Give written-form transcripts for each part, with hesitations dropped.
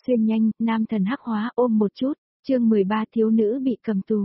Xuyên nhanh, nam thần hắc hóa ôm một chút, chương 13 thiếu nữ bị cầm tù.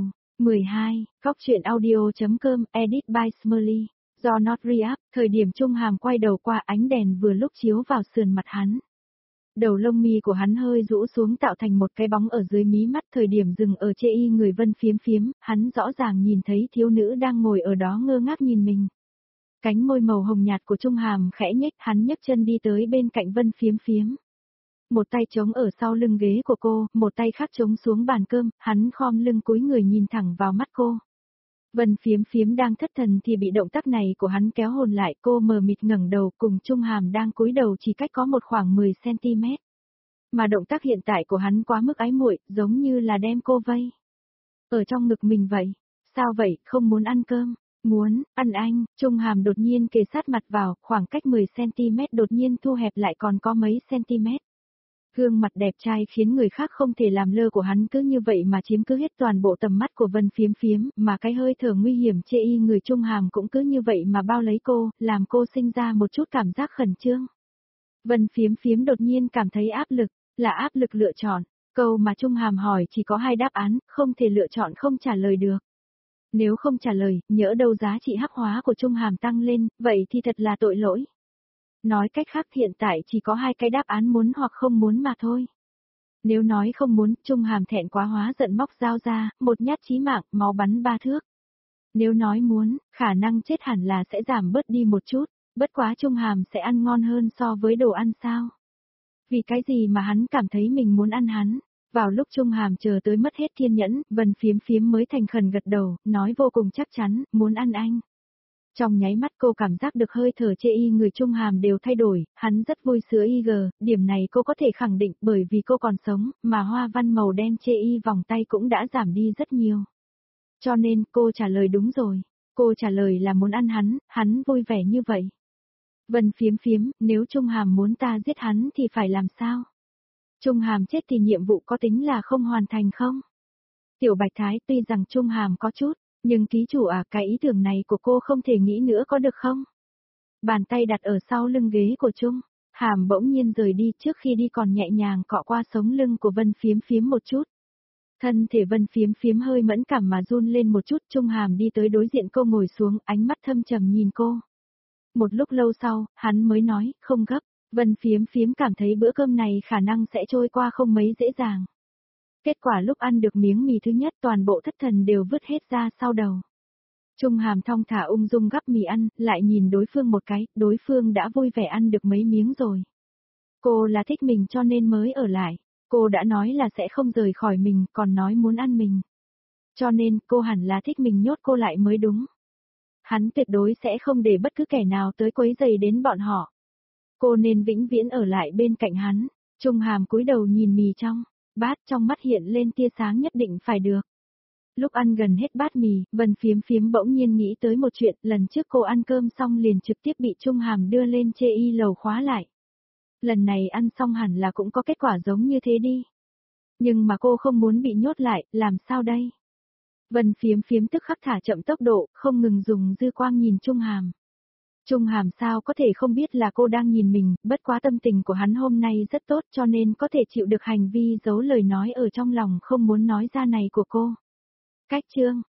12, Cóc truyện audio.com, edit by Smiley. Do Not React, thời điểm Trung Hàm quay đầu qua ánh đèn vừa lúc chiếu vào sườn mặt hắn. Đầu lông mi của hắn hơi rũ xuống tạo thành một cái bóng ở dưới mí mắt, thời điểm dừng ở chê y người Vân Phiếm Phiếm, hắn rõ ràng nhìn thấy thiếu nữ đang ngồi ở đó ngơ ngác nhìn mình. Cánh môi màu hồng nhạt của Trung Hàm khẽ nhếch, hắn nhấc chân đi tới bên cạnh Vân Phiếm Phiếm. Một tay chống ở sau lưng ghế của cô, một tay khác chống xuống bàn cơm, hắn khom lưng cúi người nhìn thẳng vào mắt cô. Vân Phiếm Phiếm đang thất thần thì bị động tác này của hắn kéo hồn lại, cô mờ mịt ngẩng đầu, cùng Trung Hàm đang cúi đầu chỉ cách có một khoảng 10cm. Mà động tác hiện tại của hắn quá mức ái muội, giống như là đem cô vây ở trong ngực mình vậy. Sao vậy, không muốn ăn cơm? Muốn, ăn anh. Trung Hàm đột nhiên kề sát mặt vào, khoảng cách 10cm đột nhiên thu hẹp lại còn có mấy cm. Gương mặt đẹp trai khiến người khác không thể làm lơ của hắn cứ như vậy mà chiếm cứ hết toàn bộ tầm mắt của Vân Phiếm Phiếm, mà cái hơi thở nguy hiểm chê y người Trung Hàm cũng cứ như vậy mà bao lấy cô, làm cô sinh ra một chút cảm giác khẩn trương. Vân Phiếm Phiếm đột nhiên cảm thấy áp lực, là áp lực lựa chọn, câu mà Trung Hàm hỏi chỉ có hai đáp án, không thể lựa chọn không trả lời được. Nếu không trả lời, nhỡ đâu giá trị hắc hóa của Trung Hàm tăng lên, vậy thì thật là tội lỗi. Nói cách khác hiện tại chỉ có hai cái đáp án muốn hoặc không muốn mà thôi. Nếu nói không muốn, Trung Hàm thẹn quá hóa giận móc dao ra, một nhát chí mạng, máu bắn 3 thước. Nếu nói muốn, khả năng chết hẳn là sẽ giảm bớt đi một chút, bất quá Trung Hàm sẽ ăn ngon hơn so với đồ ăn sao. Vì cái gì mà hắn cảm thấy mình muốn ăn hắn. Vào lúc Trung Hàm chờ tới mất hết kiên nhẫn, Vân Phiếm Phiếm mới thành khẩn gật đầu, nói vô cùng chắc chắn, muốn ăn anh. Trong nháy mắt cô cảm giác được hơi thở chê y người Trung Hàm đều thay đổi, hắn rất vui sướng điểm này cô có thể khẳng định bởi vì cô còn sống, mà hoa văn màu đen chê y vòng tay cũng đã giảm đi rất nhiều. Cho nên cô trả lời đúng rồi, cô trả lời là muốn ăn hắn vui vẻ như vậy. Vân Phiếm Phiếm, nếu Trung Hàm muốn ta giết hắn thì phải làm sao? Trung Hàm chết thì nhiệm vụ có tính là không hoàn thành không? Tiểu Bạch Thái tuy rằng Trung Hàm có chút, nhưng ký chủ cái ý tưởng này của cô không thể nghĩ nữa có được không? Bàn tay đặt ở sau lưng ghế của Trung Hàm bỗng nhiên rời đi, trước khi đi còn nhẹ nhàng cọ qua sống lưng của Vân Phiếm Phiếm một chút. Thân thể Vân Phiếm Phiếm hơi mẫn cảm mà run lên một chút, Trung Hàm đi tới đối diện cô ngồi xuống, ánh mắt thâm trầm nhìn cô. Một lúc lâu sau, hắn mới nói, không gấp. Vân Phiếm Phiếm cảm thấy bữa cơm này khả năng sẽ trôi qua không mấy dễ dàng. Kết quả lúc ăn được miếng mì thứ nhất toàn bộ thất thần đều vứt hết ra sau đầu. Trung Hàm thong thả ung dung gắp mì ăn, lại nhìn đối phương một cái, đối phương đã vui vẻ ăn được mấy miếng rồi. Cô là thích mình cho nên mới ở lại. Cô đã nói là sẽ không rời khỏi mình, còn nói muốn ăn mình. Cho nên cô hẳn là thích mình nhốt cô lại mới đúng. Hắn tuyệt đối sẽ không để bất cứ kẻ nào tới quấy rầy đến bọn họ. Cô nên vĩnh viễn ở lại bên cạnh hắn. Trung Hàm cúi đầu nhìn mì trong bát, trong mắt hiện lên tia sáng nhất định phải được. Lúc ăn gần hết bát mì, Vân Phiếm Phiếm bỗng nhiên nghĩ tới một chuyện, lần trước cô ăn cơm xong liền trực tiếp bị Trung Hàm đưa lên chê y lầu khóa lại. Lần này ăn xong hẳn là cũng có kết quả giống như thế đi. Nhưng mà cô không muốn bị nhốt lại, làm sao đây? Vân Phiếm Phiếm tức khắc thả chậm tốc độ, không ngừng dùng dư quang nhìn Trung Hàm. Trung Hàm sao có thể không biết là cô đang nhìn mình, bất quá tâm tình của hắn hôm nay rất tốt cho nên có thể chịu được hành vi giấu lời nói ở trong lòng không muốn nói ra này của cô. Cách chương